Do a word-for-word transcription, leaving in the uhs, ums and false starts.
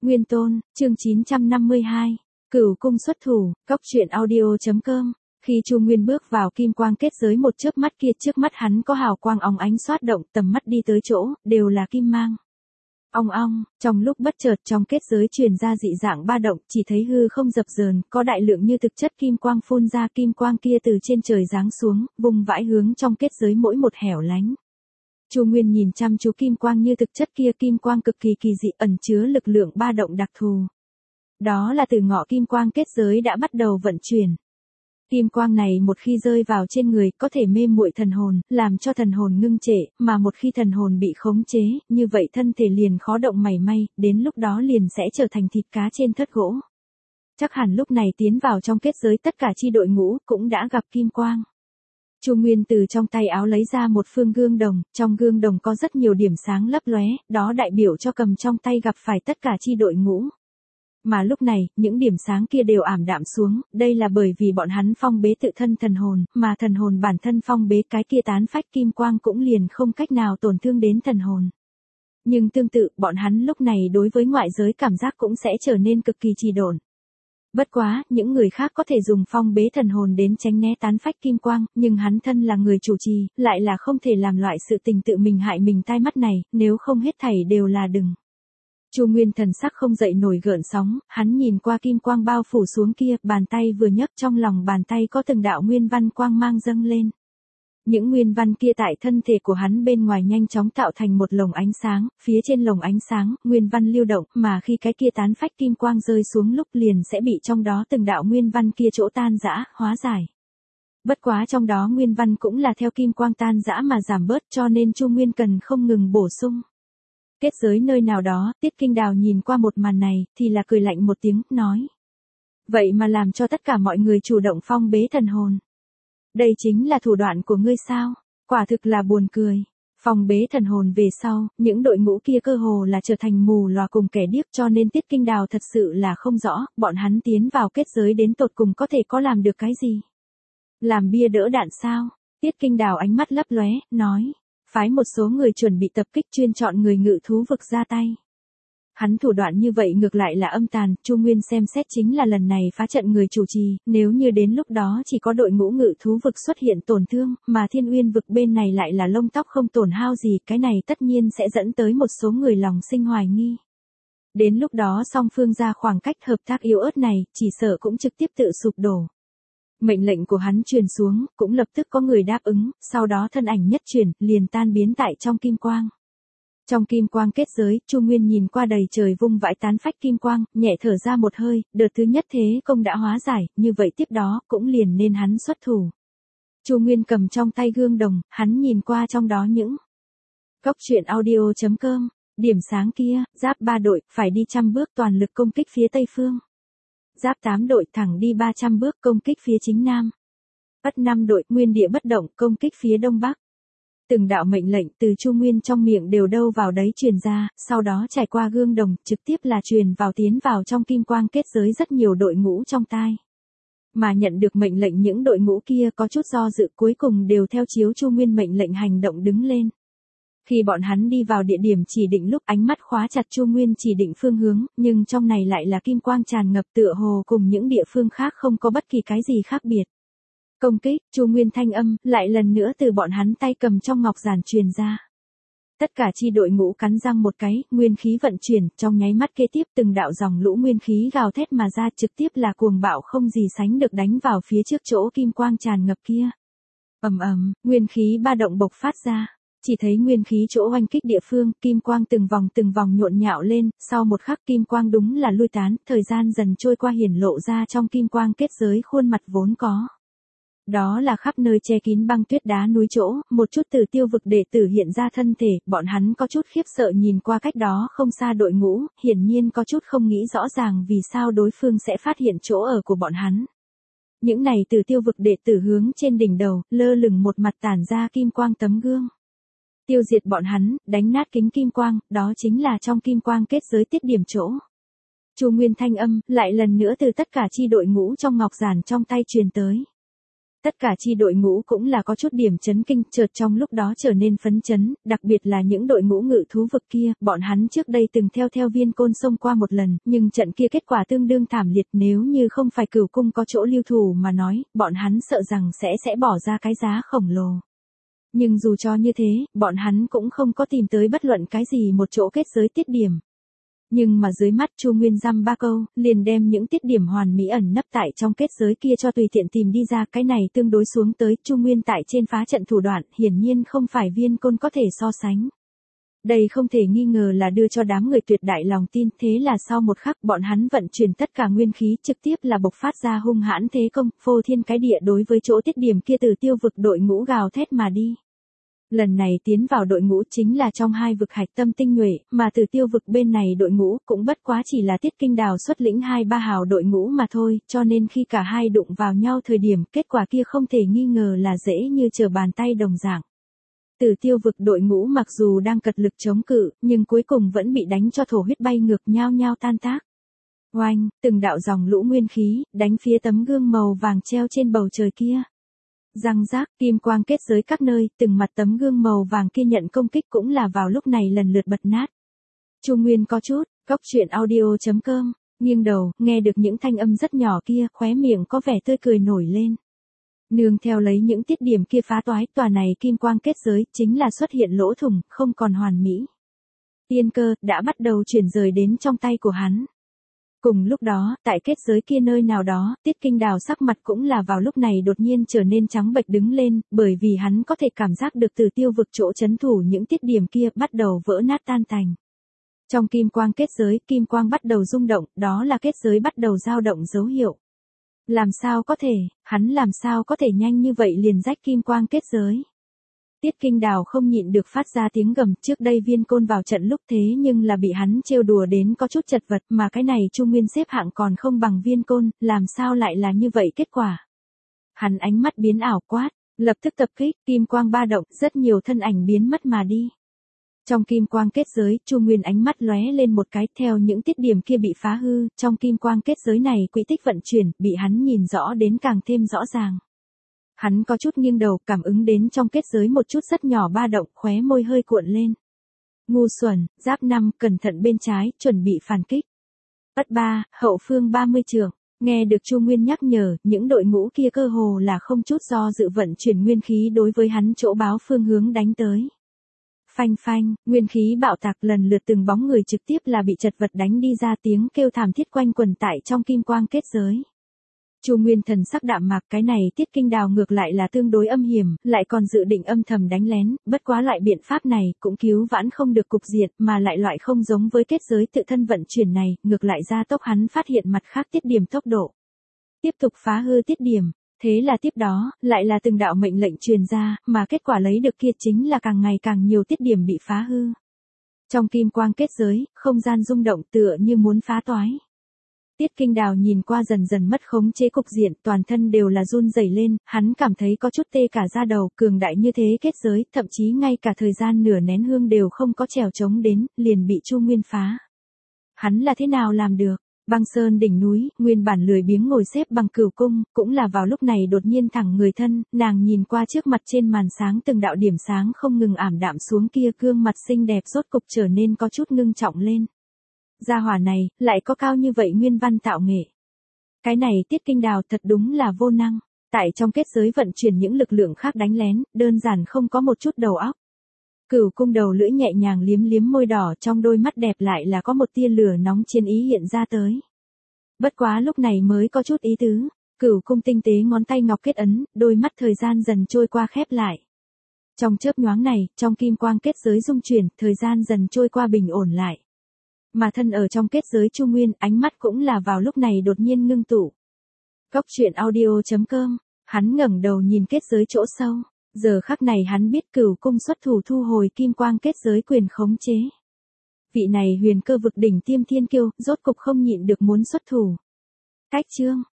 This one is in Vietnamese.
Nguyên Tôn, chương chín trăm năm mươi hai. Cửu cung xuất thủ, cóc truyện audio.com. Khi Chu Nguyên bước vào kim quang kết giới một chớp mắt kia, trước mắt hắn có hào quang óng ánh xoát động, tầm mắt đi tới chỗ, đều là kim mang. Ong ong, trong lúc bất chợt trong kết giới truyền ra dị dạng ba động, chỉ thấy hư không dập dờn, có đại lượng như thực chất kim quang phun ra, kim quang kia từ trên trời giáng xuống, vùng vãi hướng trong kết giới mỗi một hẻo lánh. Chu Nguyên nhìn chăm chú kim quang như thực chất kia, kim quang cực kỳ kỳ dị, ẩn chứa lực lượng ba động đặc thù. Đó là từ ngọ kim quang kết giới đã bắt đầu vận chuyển. Kim quang này một khi rơi vào trên người, có thể mê muội thần hồn, làm cho thần hồn ngưng trệ, mà một khi thần hồn bị khống chế, như vậy thân thể liền khó động mảy may, đến lúc đó liền sẽ trở thành thịt cá trên thớt gỗ. Chắc hẳn lúc này tiến vào trong kết giới tất cả chi đội ngũ cũng đã gặp kim quang. Chu Nguyên từ trong tay áo lấy ra một phương gương đồng, trong gương đồng có rất nhiều điểm sáng lấp lóe, đó đại biểu cho cầm trong tay gặp phải tất cả chi đội ngũ. Mà lúc này, những điểm sáng kia đều ảm đạm xuống, đây là bởi vì bọn hắn phong bế tự thân thần hồn, mà thần hồn bản thân phong bế, cái kia tán phách kim quang cũng liền không cách nào tổn thương đến thần hồn. Nhưng tương tự, bọn hắn lúc này đối với ngoại giới cảm giác cũng sẽ trở nên cực kỳ trì độn. Bất quá, những người khác có thể dùng phong bế thần hồn đến tránh né tán phách kim quang, nhưng hắn thân là người chủ trì, lại là không thể làm loại sự tình tự mình hại mình tai mắt này, nếu không hết thảy đều là đừng. Chu Nguyên thần sắc không dậy nổi gợn sóng, hắn nhìn qua kim quang bao phủ xuống kia, bàn tay vừa nhấc, trong lòng bàn tay có từng đạo nguyên văn quang mang dâng lên. Những nguyên văn kia tại thân thể của hắn bên ngoài nhanh chóng tạo thành một lồng ánh sáng, phía trên lồng ánh sáng, nguyên văn lưu động, mà khi cái kia tán phách kim quang rơi xuống lúc liền sẽ bị trong đó từng đạo nguyên văn kia chỗ tan rã, hóa giải. Bất quá trong đó nguyên văn cũng là theo kim quang tan rã mà giảm bớt, cho nên Chu Nguyên cần không ngừng bổ sung. Kết giới nơi nào đó, Tiết Kinh Đào nhìn qua một màn này, thì là cười lạnh một tiếng, nói. Vậy mà làm cho tất cả mọi người chủ động phong bế thần hồn. Đây chính là thủ đoạn của ngươi sao? Quả thực là buồn cười. Phong bế thần hồn về sau, những đội ngũ kia cơ hồ là trở thành mù lòa cùng kẻ điếc, cho nên Tiết Kinh Đào thật sự là không rõ, bọn hắn tiến vào kết giới đến tột cùng có thể có làm được cái gì? Làm bia đỡ đạn sao? Tiết Kinh Đào ánh mắt lấp lóe, nói. Phái một số người chuẩn bị tập kích, chuyên chọn người ngự thú vực ra tay. Hắn thủ đoạn như vậy ngược lại là âm tàn, Chu Nguyên xem xét chính là lần này phá trận người chủ trì, nếu như đến lúc đó chỉ có đội ngũ ngự thú vực xuất hiện tổn thương, mà Thiên Uyên vực bên này lại là lông tóc không tổn hao gì, cái này tất nhiên sẽ dẫn tới một số người lòng sinh hoài nghi. Đến lúc đó song phương ra khoảng cách hợp tác yếu ớt này, chỉ sợ cũng trực tiếp tự sụp đổ. Mệnh lệnh của hắn truyền xuống, cũng lập tức có người đáp ứng, sau đó thân ảnh nhất chuyển, liền tan biến tại trong kim quang. Trong kim quang kết giới, Chu Nguyên nhìn qua đầy trời vung vãi tán phách kim quang, nhẹ thở ra một hơi, đợt thứ nhất thế công đã hóa giải, như vậy tiếp đó, cũng liền nên hắn xuất thủ. Chu Nguyên cầm trong tay gương đồng, hắn nhìn qua trong đó những cóc truyện audio.com, điểm sáng kia, giáp ba đội, phải đi trăm bước toàn lực công kích phía tây phương. Giáp tám đội thẳng đi ba trăm bước công kích phía chính nam. Ất năm đội nguyên địa bất động công kích phía đông bắc. Từng đạo mệnh lệnh từ Chu Nguyên trong miệng đều đâu vào đấy truyền ra, sau đó trải qua gương đồng, trực tiếp là truyền vào tiến vào trong kim quang kết giới rất nhiều đội ngũ trong tai. Mà nhận được mệnh lệnh những đội ngũ kia có chút do dự, cuối cùng đều theo chiếu Chu Nguyên mệnh lệnh hành động đứng lên. Khi bọn hắn đi vào địa điểm chỉ định lúc, ánh mắt khóa chặt Chu Nguyên chỉ định phương hướng, nhưng trong này lại là kim quang tràn ngập, tựa hồ cùng những địa phương khác không có bất kỳ cái gì khác biệt. Công kích, Chu Nguyên thanh âm, lại lần nữa từ bọn hắn tay cầm trong ngọc giản truyền ra. Tất cả chi đội ngũ cắn răng một cái, nguyên khí vận chuyển, trong nháy mắt kế tiếp từng đạo dòng lũ nguyên khí gào thét mà ra, trực tiếp là cuồng bạo không gì sánh được đánh vào phía trước chỗ kim quang tràn ngập kia. Ầm ầm, nguyên khí ba động bộc phát ra. Chỉ thấy nguyên khí chỗ oanh kích địa phương, kim quang từng vòng từng vòng nhộn nhạo lên, sau một khắc kim quang đúng là lui tán, thời gian dần trôi qua hiển lộ ra trong kim quang kết giới khuôn mặt vốn có. Đó là khắp nơi che kín băng tuyết đá núi chỗ, một chút từ tiêu vực đệ tử hiện ra thân thể, bọn hắn có chút khiếp sợ nhìn qua cách đó không xa đội ngũ, hiển nhiên có chút không nghĩ rõ ràng vì sao đối phương sẽ phát hiện chỗ ở của bọn hắn. Những này từ tiêu vực đệ tử hướng trên đỉnh đầu, lơ lửng một mặt tản ra kim quang tấm gương. Tiêu diệt bọn hắn, đánh nát kính kim quang, đó chính là trong kim quang kết giới tiết điểm chỗ. Chu Nguyên thanh âm, lại lần nữa từ tất cả chi đội ngũ trong ngọc giản trong tay truyền tới. Tất cả chi đội ngũ cũng là có chút điểm chấn kinh, chợt trong lúc đó trở nên phấn chấn, đặc biệt là những đội ngũ ngự thú vực kia, bọn hắn trước đây từng theo theo Viên Côn xông qua một lần, nhưng trận kia kết quả tương đương thảm liệt, nếu như không phải Cửu Cung có chỗ lưu thủ mà nói, bọn hắn sợ rằng sẽ sẽ bỏ ra cái giá khổng lồ. Nhưng dù cho như thế, bọn hắn cũng không có tìm tới bất luận cái gì một chỗ kết giới tiết điểm. Nhưng mà dưới mắt Chu Nguyên dăm ba câu, liền đem những tiết điểm hoàn mỹ ẩn nấp tại trong kết giới kia cho tùy tiện tìm đi ra, cái này tương đối xuống tới, Chu Nguyên tại trên phá trận thủ đoạn, hiển nhiên không phải Viên Côn có thể so sánh. Đây không thể nghi ngờ là đưa cho đám người tuyệt đại lòng tin, thế là sau một khắc bọn hắn vận chuyển tất cả nguyên khí trực tiếp là bộc phát ra hung hãn thế công, phô thiên cái địa đối với chỗ tiết điểm kia từ tiêu vực đội ngũ gào thét mà đi. Lần này tiến vào đội ngũ chính là trong hai vực hạch tâm tinh nhuệ, mà từ tiêu vực bên này đội ngũ cũng bất quá chỉ là Tiết Kinh Đào xuất lĩnh hai ba hào đội ngũ mà thôi, cho nên khi cả hai đụng vào nhau thời điểm kết quả kia không thể nghi ngờ là dễ như trở bàn tay đồng dạng. Từ tiêu vực đội ngũ mặc dù đang cật lực chống cự, nhưng cuối cùng vẫn bị đánh cho thổ huyết bay ngược nhao nhao tan tác. Oanh, từng đạo dòng lũ nguyên khí, đánh phía tấm gương màu vàng treo trên bầu trời kia. Răng rác, kim quang kết giới các nơi, từng mặt tấm gương màu vàng kia nhận công kích cũng là vào lúc này lần lượt bật nát. Chu Nguyên có chút, cóc truyện audio chấm com, nghiêng đầu, nghe được những thanh âm rất nhỏ kia, khóe miệng có vẻ tươi cười nổi lên. Nương theo lấy những tiết điểm kia phá toái, tòa này kim quang kết giới, chính là xuất hiện lỗ thủng, không còn hoàn mỹ. Tiên cơ, đã bắt đầu chuyển rời đến trong tay của hắn. Cùng lúc đó, tại kết giới kia nơi nào đó, Tiết Kinh Đào sắc mặt cũng là vào lúc này đột nhiên trở nên trắng bệch đứng lên, bởi vì hắn có thể cảm giác được từ tiêu vực chỗ chấn thủ những tiết điểm kia bắt đầu vỡ nát tan tành. Trong kim quang kết giới, kim quang bắt đầu rung động, đó là kết giới bắt đầu dao động dấu hiệu. Làm sao có thể, hắn làm sao có thể nhanh như vậy liền rách kim quang kết giới. Tiết Kinh Đào không nhịn được phát ra tiếng gầm, trước đây Viên Côn vào trận lúc thế nhưng là bị hắn trêu đùa đến có chút chật vật, mà cái này Chu Nguyên xếp hạng còn không bằng Viên Côn, làm sao lại là như vậy kết quả. Hắn ánh mắt biến ảo quát, lập tức tập kích, kim quang ba động, rất nhiều thân ảnh biến mất mà đi. Trong kim quang kết giới, Chu Nguyên ánh mắt lóe lên một cái, theo những tiết điểm kia bị phá hư, trong kim quang kết giới này quỹ tích vận chuyển, bị hắn nhìn rõ đến càng thêm rõ ràng. Hắn có chút nghiêng đầu, cảm ứng đến trong kết giới một chút rất nhỏ ba động, khóe môi hơi cuộn lên. Ngu xuẩn, giáp năm, cẩn thận bên trái, chuẩn bị phản kích. Ất ba, hậu phương ba mươi trượng. Nghe được Chu Nguyên nhắc nhở, những đội ngũ kia cơ hồ là không chút do dự vận chuyển nguyên khí đối với hắn chỗ báo phương hướng đánh tới. Phanh phanh, nguyên khí bạo tạc, lần lượt từng bóng người trực tiếp là bị chật vật đánh đi ra, tiếng kêu thảm thiết quanh quần tại trong kim quang kết giới. Chu Nguyên thần sắc đạm mạc, cái này Tiết Kinh Đào ngược lại là tương đối âm hiểm, lại còn dự định âm thầm đánh lén, bất quá loại biện pháp này cũng cứu vãn không được cục diện, mà lại loại không giống với kết giới tự thân vận chuyển này, ngược lại gia tốc hắn phát hiện mặt khác tiết điểm tốc độ. Tiếp tục phá hư tiết điểm, thế là tiếp đó, lại là từng đạo mệnh lệnh truyền ra, mà kết quả lấy được kia chính là càng ngày càng nhiều tiết điểm bị phá hư. Trong kim quang kết giới, không gian rung động tựa như muốn phá toái. Tiết Kinh Đào nhìn qua dần dần mất khống chế cục diện, toàn thân đều là run rẩy lên, hắn cảm thấy có chút tê cả da đầu, cường đại như thế kết giới, thậm chí ngay cả thời gian nửa nén hương đều không có trèo chống đến, liền bị Chu Nguyên phá. Hắn là thế nào làm được? Băng sơn đỉnh núi, nguyên bản lười biếng ngồi xếp bằng Cửu Cung, cũng là vào lúc này đột nhiên thẳng người thân, nàng nhìn qua trước mặt trên màn sáng từng đạo điểm sáng không ngừng ảm đạm xuống kia, gương mặt xinh đẹp rốt cục trở nên có chút ngưng trọng lên. Gia hỏa này, lại có cao như vậy nguyên văn tạo nghệ. Cái này Tiết Kinh Đào thật đúng là vô năng, tại trong kết giới vận chuyển những lực lượng khác đánh lén, đơn giản không có một chút đầu óc. Cửu Cung đầu lưỡi nhẹ nhàng liếm liếm môi đỏ, trong đôi mắt đẹp lại là có một tia lửa nóng chiến ý hiện ra tới. Bất quá lúc này mới có chút ý tứ, Cửu Cung tinh tế ngón tay ngọc kết ấn, đôi mắt thời gian dần trôi qua khép lại. Trong chớp nhoáng này, trong kim quang kết giới rung chuyển, thời gian dần trôi qua bình ổn lại. Mà thân ở trong kết giới Chu Nguyên, ánh mắt cũng là vào lúc này đột nhiên ngưng tụ. Cóc truyện audio chấm com, hắn ngẩng đầu nhìn kết giới chỗ sâu, giờ khắc này hắn biết Cửu Cung xuất thủ thu hồi kim quang kết giới quyền khống chế. Vị này huyền cơ vực đỉnh tiêm thiên kiêu, rốt cục không nhịn được muốn xuất thủ. Cách chương